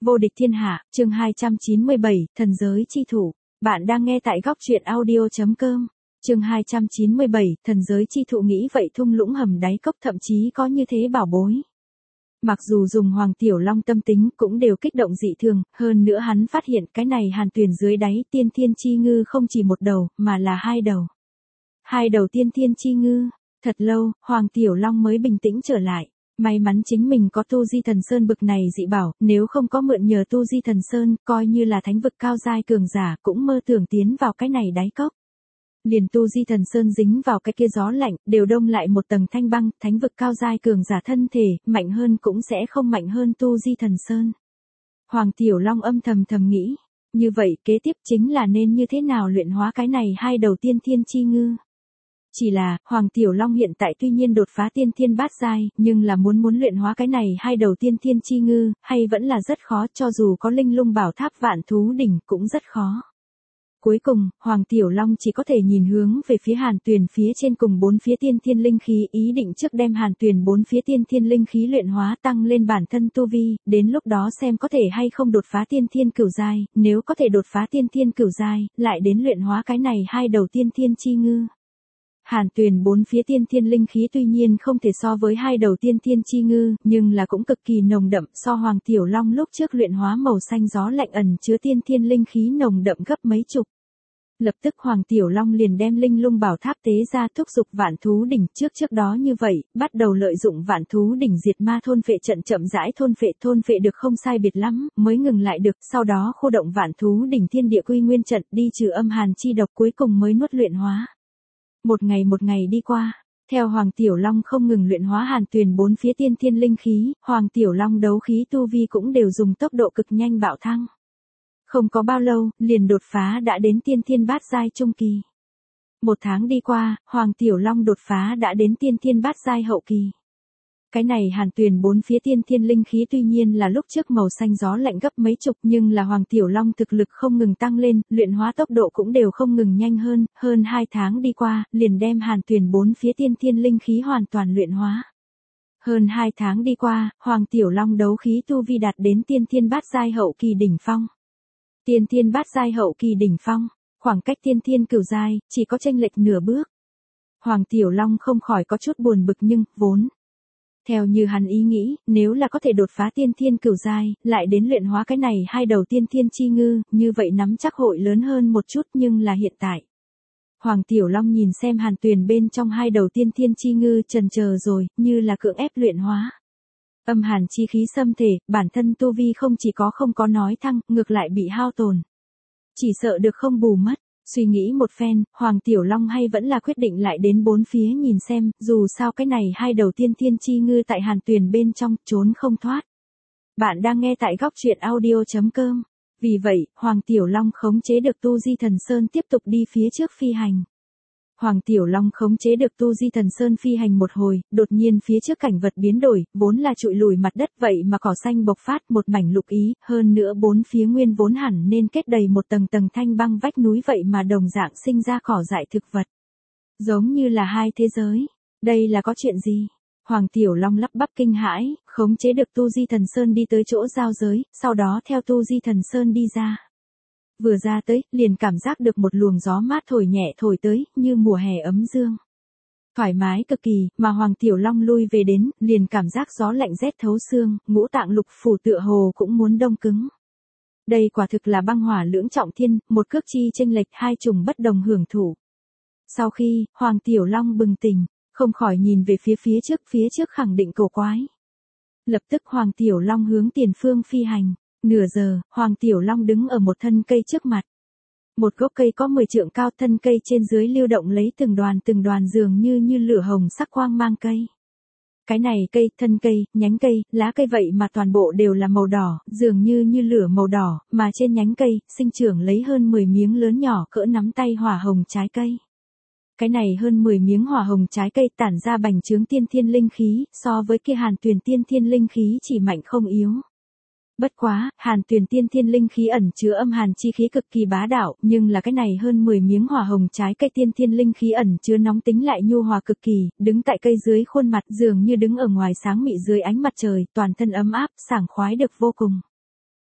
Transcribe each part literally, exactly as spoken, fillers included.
Vô địch thiên hạ, chương hai trăm chín mươi bảy, thần giới chi thủ. Bạn đang nghe tại góc truyện audio.com. Chương hai trăm chín mươi bảy, thần giới chi thụ nghĩ vậy thung lũng hầm đáy cốc thậm chí có như thế bảo bối. Mặc dù dùng Hoàng Tiểu Long tâm tính cũng đều kích động dị thường, hơn nữa hắn phát hiện cái này hàn tuyền dưới đáy tiên thiên chi ngư không chỉ một đầu, mà là hai đầu. Hai đầu tiên thiên chi ngư, thật lâu, Hoàng Tiểu Long mới bình tĩnh trở lại. May mắn chính mình có tu di thần sơn bực này dị bảo, nếu không có mượn nhờ tu di thần sơn, coi như là thánh vực cao giai cường giả cũng mơ tưởng tiến vào cái này đáy cốc. Liền tu di thần sơn dính vào cái kia gió lạnh, đều đông lại một tầng thanh băng, thánh vực cao giai cường giả thân thể, mạnh hơn cũng sẽ không mạnh hơn tu di thần sơn. Hoàng Tiểu Long âm thầm thầm nghĩ, như vậy kế tiếp chính là nên như thế nào luyện hóa cái này hai đầu tiên thiên chi ngư. Chỉ là, Hoàng Tiểu Long hiện tại tuy nhiên đột phá tiên thiên bát giai, nhưng là muốn muốn luyện hóa cái này hai đầu tiên thiên chi ngư, hay vẫn là rất khó, cho dù có linh lung bảo tháp vạn thú đỉnh cũng rất khó. Cuối cùng, Hoàng Tiểu Long chỉ có thể nhìn hướng về phía hàn tuyền phía trên cùng bốn phía tiên thiên linh khí, ý định trước đem hàn tuyền bốn phía tiên thiên linh khí luyện hóa tăng lên bản thân tu vi, đến lúc đó xem có thể hay không đột phá tiên thiên cửu giai, nếu có thể đột phá tiên thiên cửu giai, lại đến luyện hóa cái này hai đầu tiên thiên chi ngư. Hàn tuyền bốn phía tiên thiên linh khí tuy nhiên không thể so với hai đầu tiên thiên chi ngư, nhưng là cũng cực kỳ nồng đậm, so Hoàng Tiểu Long lúc trước luyện hóa màu xanh gió lạnh ẩn chứa tiên thiên linh khí nồng đậm gấp mấy chục. Lập tức Hoàng Tiểu Long liền đem linh lung bảo tháp tế ra thúc giục vạn thú đỉnh trước trước đó như vậy, bắt đầu lợi dụng vạn thú đỉnh diệt ma thôn phệ trận chậm rãi thôn phệ thôn phệ được không sai biệt lắm, mới ngừng lại được, sau đó khu động vạn thú đỉnh thiên địa quy nguyên trận đi trừ âm hàn chi độc cuối cùng mới nuốt luyện hóa. Một ngày một ngày đi qua, theo Hoàng Tiểu Long không ngừng luyện hóa hàn tuyền bốn phía tiên thiên linh khí, Hoàng Tiểu Long đấu khí tu vi cũng đều dùng tốc độ cực nhanh bạo thăng. Không có bao lâu, liền đột phá đã đến tiên thiên bát giai trung kỳ. Một tháng đi qua, Hoàng Tiểu Long đột phá đã đến tiên thiên bát giai hậu kỳ. Cái này hàn tuyền bốn phía tiên thiên linh khí tuy nhiên là lúc trước màu xanh gió lạnh gấp mấy chục, nhưng là Hoàng Tiểu Long thực lực không ngừng tăng lên, luyện hóa tốc độ cũng đều không ngừng nhanh hơn, hơn hai tháng đi qua, liền đem hàn tuyền bốn phía tiên thiên linh khí hoàn toàn luyện hóa. Hơn hai tháng đi qua, Hoàng Tiểu Long đấu khí tu vi đạt đến tiên thiên bát giai hậu kỳ đỉnh phong. Tiên thiên bát giai hậu kỳ đỉnh phong, khoảng cách tiên thiên cửu giai, chỉ có chênh lệch nửa bước. Hoàng Tiểu Long không khỏi có chút buồn bực nhưng, vốn. Theo như hắn ý nghĩ, nếu là có thể đột phá tiên thiên cửu giai, lại đến luyện hóa cái này hai đầu tiên thiên chi ngư, như vậy nắm chắc hội lớn hơn một chút nhưng là hiện tại. Hoàng Tiểu Long nhìn xem hàn tuyền bên trong hai đầu tiên thiên chi ngư chần chờ rồi, như là cưỡng ép luyện hóa. Âm hàn chi khí xâm thể, bản thân tu vi không chỉ có không có nói thăng, ngược lại bị hao tổn. Chỉ sợ được không bù mất. Suy nghĩ một phen, Hoàng Tiểu Long hay vẫn là quyết định lại đến bốn phía nhìn xem, dù sao cái này hai đầu tiên thiên chi ngư tại hàn tuyền bên trong, trốn không thoát. Bạn đang nghe tại góc truyện audio.com. Vì vậy, Hoàng Tiểu Long khống chế được tu di thần sơn tiếp tục đi phía trước phi hành. Hoàng Tiểu Long khống chế được tu di thần sơn phi hành một hồi, đột nhiên phía trước cảnh vật biến đổi, vốn là trụi lùi mặt đất vậy mà cỏ xanh bộc phát một mảnh lục ý, hơn nữa bốn phía nguyên vốn hẳn nên kết đầy một tầng tầng thanh băng vách núi vậy mà đồng dạng sinh ra cỏ dại thực vật. Giống như là hai thế giới. Đây là có chuyện gì? Hoàng Tiểu Long lắp bắp kinh hãi, khống chế được tu di thần sơn đi tới chỗ giao giới, sau đó theo tu di thần sơn đi ra. Vừa ra tới, liền cảm giác được một luồng gió mát thổi nhẹ thổi tới, như mùa hè ấm dương. Thoải mái cực kỳ, mà Hoàng Tiểu Long lui về đến, liền cảm giác gió lạnh rét thấu xương, ngũ tạng lục phủ tựa hồ cũng muốn đông cứng. Đây quả thực là băng hỏa lưỡng trọng thiên, một cước chi chênh lệch hai trùng bất đồng hưởng thụ. Sau khi, Hoàng Tiểu Long bừng tỉnh, không khỏi nhìn về phía phía trước, phía trước khẳng định cổ quái. Lập tức Hoàng Tiểu Long hướng tiền phương phi hành. Nửa giờ, Hoàng Tiểu Long đứng ở một thân cây trước mặt. Một gốc cây có mười trượng cao, thân cây trên dưới lưu động lấy từng đoàn từng đoàn dường như như lửa hồng sắc quang mang cây. Cái này cây, thân cây, nhánh cây, lá cây vậy mà toàn bộ đều là màu đỏ, dường như như lửa màu đỏ, mà trên nhánh cây, sinh trưởng lấy hơn mười miếng lớn nhỏ cỡ nắm tay hỏa hồng trái cây. Cái này hơn mười miếng hỏa hồng trái cây tản ra bành trướng tiên thiên linh khí, so với kia hàn tuyền tiên thiên linh khí chỉ mạnh không yếu. Bất quá, hàn tuyền tiên thiên linh khí ẩn chứa âm hàn chi khí cực kỳ bá đạo, nhưng là cái này hơn mười miếng hỏa hồng trái cây tiên thiên linh khí ẩn chứa nóng tính lại nhu hòa cực kỳ, đứng tại cây dưới khuôn mặt dường như đứng ở ngoài sáng mị dưới ánh mặt trời, toàn thân ấm áp, sảng khoái được vô cùng.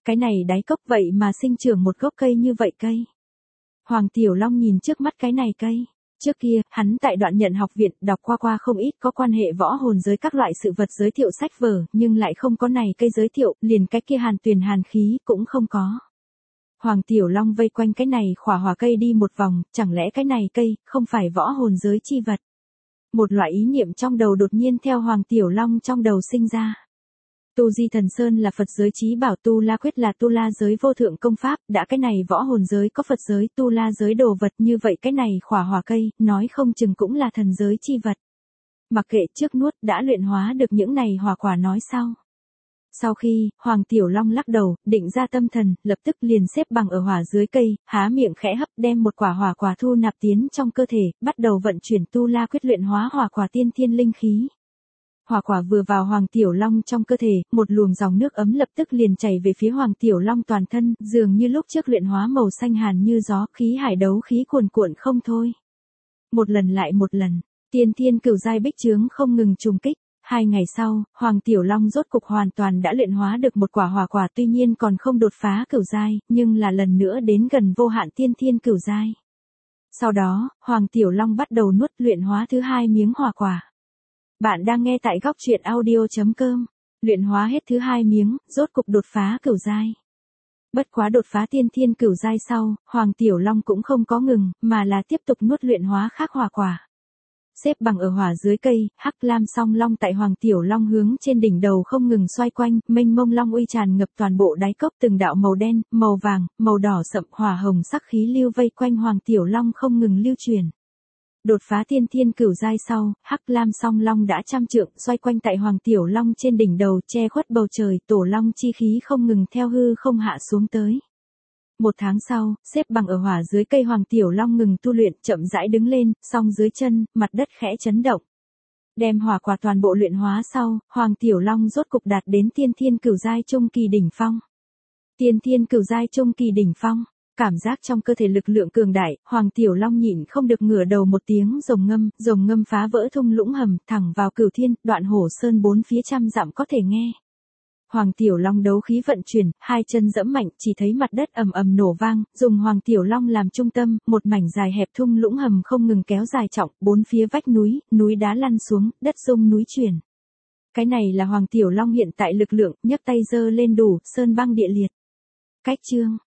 Cái này đáy cốc vậy mà sinh trưởng một gốc cây như vậy cây. Hoàng Tiểu Long nhìn trước mắt cái này cây. Trước kia, hắn tại Đoạn Nhận học viện đọc qua qua không ít có quan hệ võ hồn giới các loại sự vật giới thiệu sách vở, nhưng lại không có này cây giới thiệu, liền cái kia hàn tuyền hàn khí cũng không có. Hoàng Tiểu Long vây quanh cái này khỏa hỏa cây đi một vòng, chẳng lẽ cái này cây không phải võ hồn giới chi vật? Một loại ý niệm trong đầu đột nhiên theo Hoàng Tiểu Long trong đầu sinh ra. Tu Di Thần Sơn là Phật giới chí bảo, Tu La Quyết là tu la giới vô thượng công pháp, đã cái này võ hồn giới có Phật giới tu la giới đồ vật như vậy cái này khỏa hỏa cây, nói không chừng cũng là thần giới chi vật. Mặc kệ trước nuốt đã luyện hóa được những này hỏa quả nói sau. Sau khi, Hoàng Tiểu Long lắc đầu, định ra tâm thần, lập tức liền xếp bằng ở hỏa dưới cây, há miệng khẽ hấp đem một quả hỏa quả thu nạp tiến trong cơ thể, bắt đầu vận chuyển Tu La Quyết luyện hóa hỏa quả tiên thiên linh khí. Hỏa quả vừa vào Hoàng Tiểu Long trong cơ thể, một luồng dòng nước ấm lập tức liền chảy về phía Hoàng Tiểu Long toàn thân, dường như lúc trước luyện hóa màu xanh hàn như gió, khí hải đấu khí cuồn cuộn không thôi. Một lần lại một lần, tiên thiên cửu giai bích chướng không ngừng trùng kích. Hai ngày sau, Hoàng Tiểu Long rốt cục hoàn toàn đã luyện hóa được một quả hỏa quả, tuy nhiên còn không đột phá cửu giai, nhưng là lần nữa đến gần vô hạn tiên thiên cửu giai. Sau đó, Hoàng Tiểu Long bắt đầu nuốt luyện hóa thứ hai miếng hỏa quả. Bạn đang nghe tại góc truyện audio chấm com. Luyện hóa hết thứ hai miếng, rốt cục đột phá cửu giai. Bất quá đột phá tiên thiên cửu giai sau, Hoàng Tiểu Long cũng không có ngừng, mà là tiếp tục nuốt luyện hóa khác hỏa quả. Xếp bằng ở hỏa dưới cây, hắc lam song long tại Hoàng Tiểu Long hướng trên đỉnh đầu không ngừng xoay quanh, mênh mông long uy tràn ngập toàn bộ đáy cốc, từng đạo màu đen, màu vàng, màu đỏ sậm, hỏa hồng sắc khí lưu vây quanh Hoàng Tiểu Long không ngừng lưu truyền. Đột phá tiên thiên cửu giai sau, hắc lam song long đã trăm trượng xoay quanh tại Hoàng Tiểu Long trên đỉnh đầu, che khuất bầu trời, tổ long chi khí không ngừng theo hư không hạ xuống tới. Một tháng sau, xếp bằng ở hỏa dưới cây Hoàng Tiểu Long ngừng tu luyện, chậm rãi đứng lên, song dưới chân, mặt đất khẽ chấn động. Đem hỏa quả toàn bộ luyện hóa sau, Hoàng Tiểu Long rốt cục đạt đến tiên thiên cửu giai trung kỳ đỉnh phong. Tiên thiên cửu giai trung kỳ đỉnh phong, cảm giác trong cơ thể lực lượng cường đại, Hoàng Tiểu Long nhịn không được ngửa đầu một tiếng rồng ngâm, rồng ngâm phá vỡ thung lũng hầm, thẳng vào Cửu Thiên, Đoạn Hổ Sơn bốn phía trăm dặm có thể nghe. Hoàng Tiểu Long đấu khí vận chuyển, hai chân giẫm mạnh, chỉ thấy mặt đất ầm ầm nổ vang, dùng Hoàng Tiểu Long làm trung tâm, một mảnh dài hẹp thung lũng hầm không ngừng kéo dài trọng, bốn phía vách núi, núi đá lăn xuống, đất rung núi chuyển. Cái này là Hoàng Tiểu Long hiện tại lực lượng, nhấc tay giơ lên đủ, sơn băng địa liệt. Cách chương